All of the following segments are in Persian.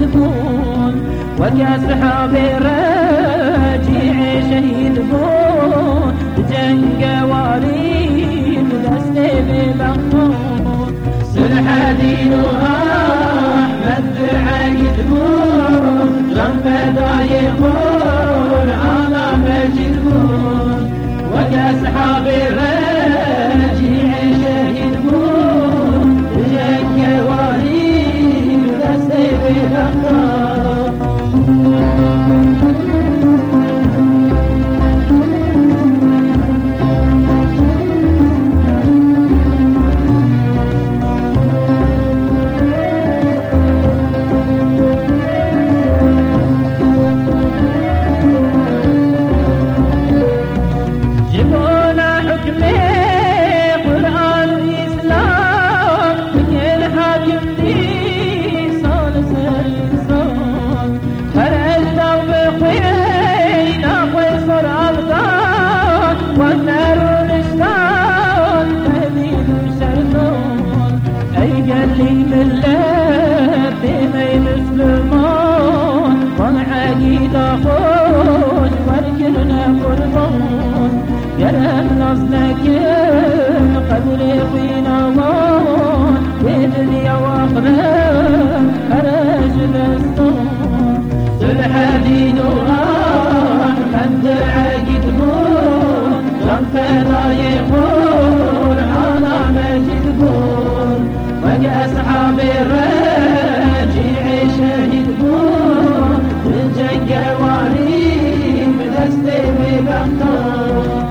بون وكأصحاب الرجيع شهيد بون جنگ وريد دستي ببخون سلح دين أحمد عقد بون جنب ضايقون على مجد بون وكأصحاب الرجيع شهيد بون جنگ وريد دستي ببخون خوش وركلنا قربان يرم نصلك قدر قينامان بدنيا واخرة خرج دستان صلح دين أحمد عقد بون جنب ضايقون على مجد بون وكأصحاب الرجيع شهيد بون جنگ وريد دستي ببخون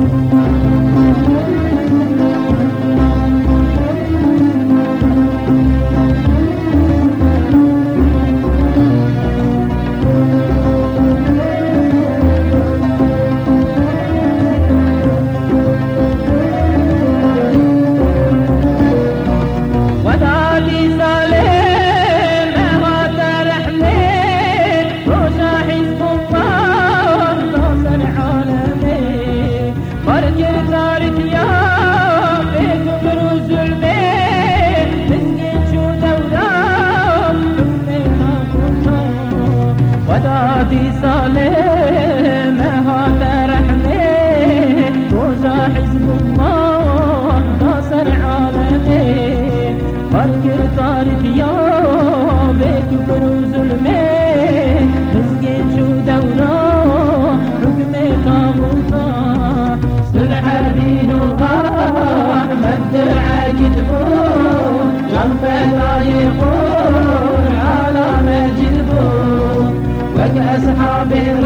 ودادي صالح هذا رحمه وزا حزب الله ناصر عالمه فرق طارق يا بيت بروز المه مسكين شو دوره حكمه طاغوتا صلح دين أحمد عقد بون جنب ضايقون على مجد بون وكأصحاب